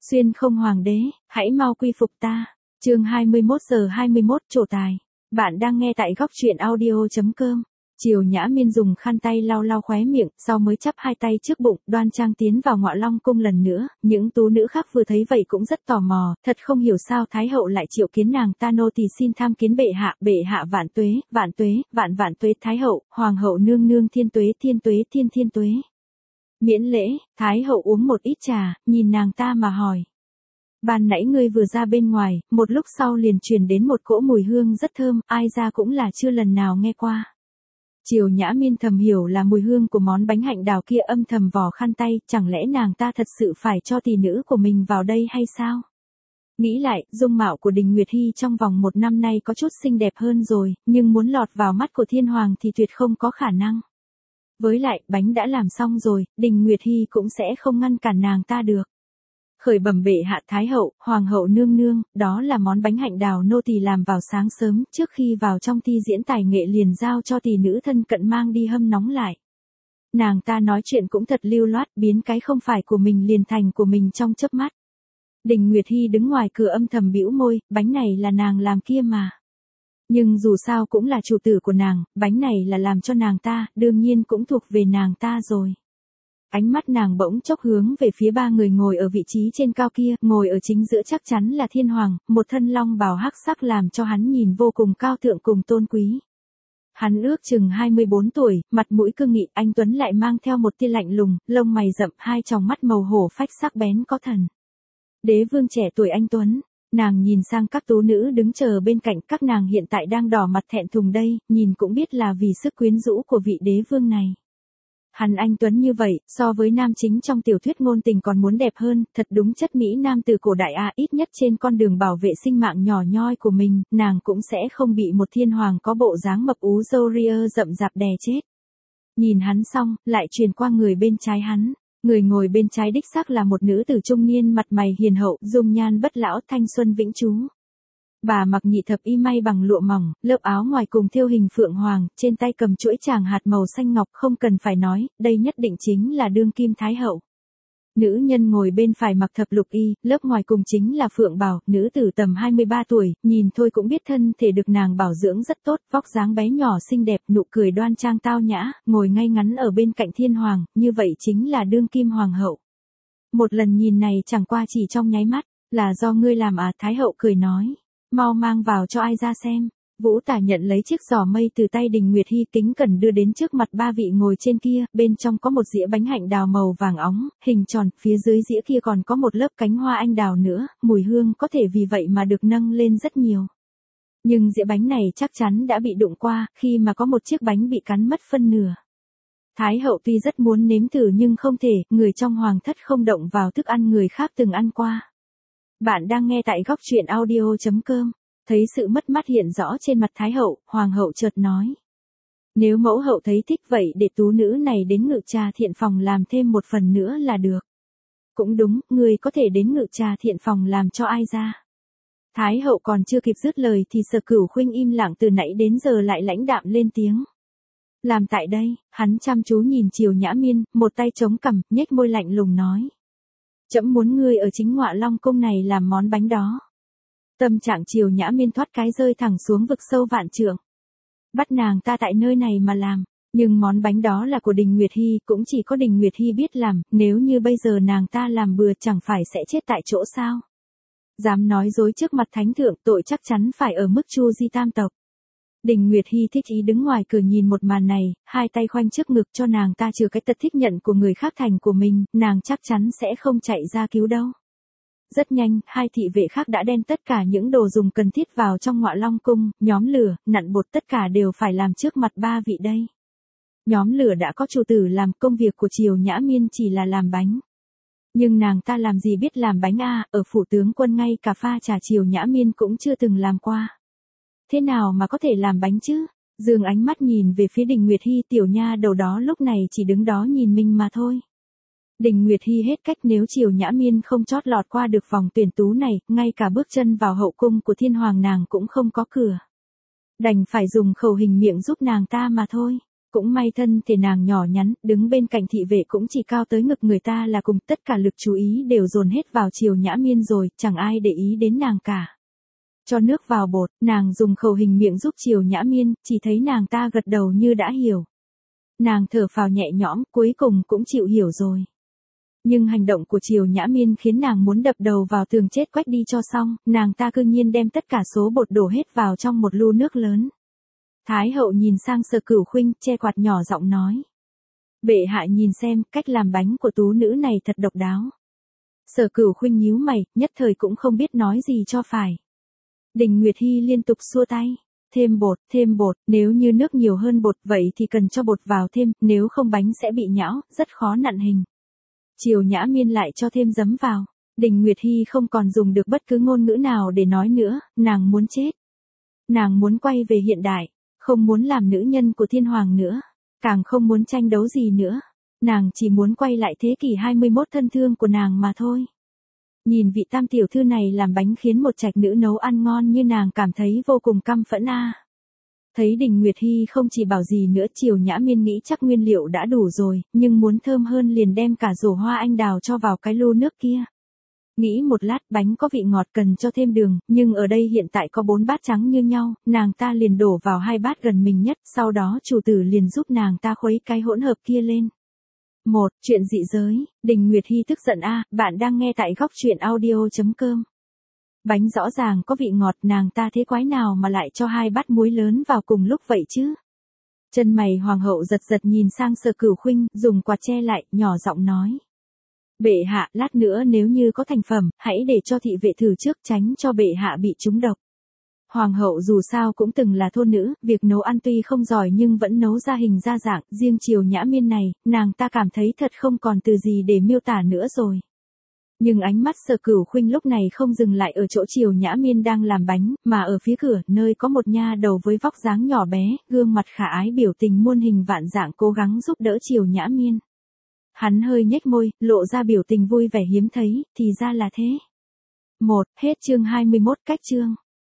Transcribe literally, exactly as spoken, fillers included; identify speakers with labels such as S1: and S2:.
S1: Xuyên không hoàng đế, hãy mau quy phục ta. Chương hai mươi mốt giờ hai mươi mốt trổ tài. Bạn đang nghe tại góc truyện audio chấm com. Triều Nhã Miên dùng khăn tay lau lau khóe miệng, sau mới chắp hai tay trước bụng, đoan trang tiến vào Ngọa Long cung lần nữa. Những tú nữ khác vừa thấy vậy cũng rất tò mò, thật không hiểu sao Thái hậu lại triệu kiến nàng ta nô tỳ xin tham kiến bệ hạ, bệ hạ vạn tuế, vạn tuế, vạn vạn tuế Thái hậu, hoàng hậu nương nương thiên tuế, thiên tuế, thiên thiên tuế. Miễn lễ, Thái hậu uống một ít trà, nhìn nàng ta mà hỏi. Ban nãy ngươi vừa ra bên ngoài, một lúc sau liền truyền đến một cỗ mùi hương rất thơm, ai ra cũng là chưa lần nào nghe qua. Triều Nhã Miên thầm hiểu là mùi hương của món bánh hạnh đào kia, âm thầm vò khăn tay, chẳng lẽ nàng ta thật sự phải cho tỷ nữ của mình vào đây hay sao? Nghĩ lại, dung mạo của Đình Nguyệt Hy trong vòng một năm nay có chút xinh đẹp hơn rồi, nhưng muốn lọt vào mắt của thiên hoàng thì tuyệt không có khả năng. Với lại, bánh đã làm xong rồi, Đình Nguyệt Hy cũng sẽ không ngăn cản nàng ta được. Khởi bẩm bệ hạ Thái hậu, hoàng hậu nương nương, đó là món bánh hạnh đào nô tỳ làm vào sáng sớm, trước khi vào trong thi diễn tài nghệ liền giao cho tỷ nữ thân cận mang đi hâm nóng lại. Nàng ta nói chuyện cũng thật lưu loát, biến cái không phải của mình liền thành của mình trong chớp mắt. Đình Nguyệt Hy đứng ngoài cửa âm thầm bĩu môi, bánh này là nàng làm kia mà. Nhưng dù sao cũng là chủ tử của nàng, bánh này là làm cho nàng ta, đương nhiên cũng thuộc về nàng ta rồi. Ánh mắt nàng bỗng chốc hướng về phía ba người ngồi ở vị trí trên cao kia, ngồi ở chính giữa chắc chắn là thiên hoàng, một thân long bào hắc sắc làm cho hắn nhìn vô cùng cao thượng cùng tôn quý. Hắn ước chừng hai mươi bốn tuổi, mặt mũi cương nghị, anh tuấn lại mang theo một tia lạnh lùng, lông mày rậm, hai tròng mắt màu hổ phách sắc bén có thần. Đế vương trẻ tuổi anh tuấn. Nàng nhìn sang các tú nữ đứng chờ bên cạnh, các nàng hiện tại đang đỏ mặt thẹn thùng đây, nhìn cũng biết là vì sức quyến rũ của vị đế vương này. Hắn anh tuấn như vậy, so với nam chính trong tiểu thuyết ngôn tình còn muốn đẹp hơn, thật đúng chất mỹ nam từ cổ đại a, ít nhất trên con đường bảo vệ sinh mạng nhỏ nhoi của mình, nàng cũng sẽ không bị một thiên hoàng có bộ dáng mập ú râu ria rậm rạp đè chết. Nhìn hắn xong, lại truyền qua người bên trái hắn. Người ngồi bên trái đích xác là một nữ tử trung niên mặt mày hiền hậu, dung nhan bất lão, thanh xuân vĩnh trú. Bà mặc nhị thập y may bằng lụa mỏng, lớp áo ngoài cùng thêu hình phượng hoàng, trên tay cầm chuỗi tràng hạt màu xanh ngọc, không cần phải nói, đây nhất định chính là đương kim thái hậu. Nữ nhân ngồi bên phải mặc thập lục y, lớp ngoài cùng chính là phượng bào, nữ tử tầm hai mươi ba tuổi, nhìn thôi cũng biết thân thể được nàng bảo dưỡng rất tốt, vóc dáng bé nhỏ xinh đẹp, nụ cười đoan trang tao nhã, ngồi ngay ngắn ở bên cạnh thiên hoàng, như vậy chính là đương kim hoàng hậu. Một lần nhìn này chẳng qua chỉ trong nháy mắt, là do ngươi làm à, thái hậu cười nói, mau mang vào cho ai ra xem. Vũ Tả nhận lấy chiếc giỏ mây từ tay Đình Nguyệt Hy, kính cẩn đưa đến trước mặt ba vị ngồi trên kia, bên trong có một dĩa bánh hạnh đào màu vàng óng, hình tròn, phía dưới dĩa kia còn có một lớp cánh hoa anh đào nữa, mùi hương có thể vì vậy mà được nâng lên rất nhiều. Nhưng dĩa bánh này chắc chắn đã bị đụng qua, khi mà có một chiếc bánh bị cắn mất phân nửa. Thái hậu tuy rất muốn nếm thử nhưng không thể, người trong hoàng thất không động vào thức ăn người khác từng ăn qua. Bạn đang nghe tại góc truyện audio chấm com. Thấy sự mất mát hiện rõ trên mặt Thái hậu, hoàng hậu chợt nói. Nếu mẫu hậu thấy thích vậy để tú nữ này đến ngự trà thiện phòng làm thêm một phần nữa là được. Cũng đúng, người có thể đến ngự trà thiện phòng làm cho ai ra. Thái hậu còn chưa kịp dứt lời thì Sở Cửu Khuynh im lặng từ nãy đến giờ lại lãnh đạm lên tiếng. Làm tại đây, hắn chăm chú nhìn Triều Nhã Miên, một tay chống cằm, nhếch môi lạnh lùng nói. Trẫm muốn ngươi ở chính Ngọa Long cung này làm món bánh đó. Tâm trạng Triều Nhã Miên thoát cái rơi thẳng xuống vực sâu vạn trượng. Bắt nàng ta tại nơi này mà làm, nhưng món bánh đó là của Đình Nguyệt Hy, cũng chỉ có Đình Nguyệt Hy biết làm, nếu như bây giờ nàng ta làm bừa chẳng phải sẽ chết tại chỗ sao. Dám nói dối trước mặt thánh thượng, tội chắc chắn phải ở mức Chu Di tam tộc. Đình Nguyệt Hy thích ý đứng ngoài cửa nhìn một màn này, hai tay khoanh trước ngực cho nàng ta trừ cái tật thích nhận của người khác thành của mình, nàng chắc chắn sẽ không chạy ra cứu đâu. Rất nhanh, hai thị vệ khác đã đem tất cả những đồ dùng cần thiết vào trong Ngọa Long cung, nhóm lửa, nặn bột tất cả đều phải làm trước mặt ba vị đây. Nhóm lửa đã có chủ tử làm, công việc của Triều Nhã Miên chỉ là làm bánh. Nhưng nàng ta làm gì biết làm bánh a, ở phủ tướng quân ngay cả pha trà Triều Nhã Miên cũng chưa từng làm qua. Thế nào mà có thể làm bánh chứ? Dương ánh mắt nhìn về phía Đình Nguyệt Hy, tiểu nha đầu đó lúc này chỉ đứng đó nhìn mình mà thôi. Đình Nguyệt Hy hết cách, nếu Triều Nhã Miên không chót lọt qua được vòng tuyển tú này, ngay cả bước chân vào hậu cung của thiên hoàng nàng cũng không có cửa. Đành phải dùng khẩu hình miệng giúp nàng ta mà thôi. Cũng may thân thể nàng nhỏ nhắn, đứng bên cạnh thị vệ cũng chỉ cao tới ngực người ta là cùng, tất cả lực chú ý đều dồn hết vào Triều Nhã Miên rồi, chẳng ai để ý đến nàng cả. Cho nước vào bột, nàng dùng khẩu hình miệng giúp Triều Nhã Miên, chỉ thấy nàng ta gật đầu như đã hiểu. Nàng thở phào nhẹ nhõm, cuối cùng cũng chịu hiểu rồi. Nhưng hành động của Triều Nhã Miên khiến nàng muốn đập đầu vào tường chết quách đi cho xong, nàng ta cư nhiên đem tất cả số bột đổ hết vào trong một lu nước lớn. Thái hậu nhìn sang Sở Cửu Khuynh, che quạt nhỏ giọng nói. Bệ hạ nhìn xem, cách làm bánh của tú nữ này thật độc đáo. Sở Cửu Khuynh nhíu mày, nhất thời cũng không biết nói gì cho phải. Đình Nguyệt Hi liên tục xua tay. Thêm bột, thêm bột, nếu như nước nhiều hơn bột vậy thì cần cho bột vào thêm, nếu không bánh sẽ bị nhão, rất khó nặn hình. Triều Nhã Miên lại cho thêm giấm vào. Đình Nguyệt Hi không còn dùng được bất cứ ngôn ngữ nào để nói nữa, nàng muốn chết. Nàng muốn quay về hiện đại, không muốn làm nữ nhân của thiên hoàng nữa, càng không muốn tranh đấu gì nữa. Nàng chỉ muốn quay lại thế kỷ hai mươi mốt thân thương của nàng mà thôi. Nhìn vị tam tiểu thư này làm bánh khiến một trạch nữ nấu ăn ngon như nàng cảm thấy vô cùng căm phẫn a. Thấy Đình Nguyệt Hi không chỉ bảo gì nữa, Triều Nhã Miên nghĩ chắc nguyên liệu đã đủ rồi, nhưng muốn thơm hơn liền đem cả rổ hoa anh đào cho vào cái lu nước kia. Nghĩ một lát, bánh có vị ngọt cần cho thêm đường, nhưng ở đây hiện tại có bốn bát trắng như nhau, nàng ta liền đổ vào hai bát gần mình nhất, sau đó chủ tử liền giúp nàng ta khuấy cái hỗn hợp kia lên. Một, chuyện dị giới, Đình Nguyệt Hi tức giận a, bạn đang nghe tại góc truyện audio chấm com. Bánh rõ ràng có vị ngọt, nàng ta thế quái nào mà lại cho hai bát muối lớn vào cùng lúc vậy chứ? Chân mày hoàng hậu giật giật nhìn sang Sở Cửu Khuynh, dùng quạt che lại, nhỏ giọng nói. Bệ hạ, lát nữa nếu như có thành phẩm, hãy để cho thị vệ thử trước, tránh cho bệ hạ bị trúng độc. Hoàng hậu dù sao cũng từng là thôn nữ, việc nấu ăn tuy không giỏi nhưng vẫn nấu ra hình ra dạng, riêng Triều Nhã Miên này, nàng ta cảm thấy thật không còn từ gì để miêu tả nữa rồi. Nhưng ánh mắt Sở Cửu Khuynh lúc này không dừng lại ở chỗ Triều Nhã Miên đang làm bánh, mà ở phía cửa, nơi có một nha đầu với vóc dáng nhỏ bé, gương mặt khả ái biểu tình muôn hình vạn dạng cố gắng giúp đỡ Triều Nhã Miên. Hắn hơi nhếch môi, lộ ra biểu tình vui vẻ hiếm thấy, thì ra là thế. Một, hết chương hai mươi mốt, cách chương.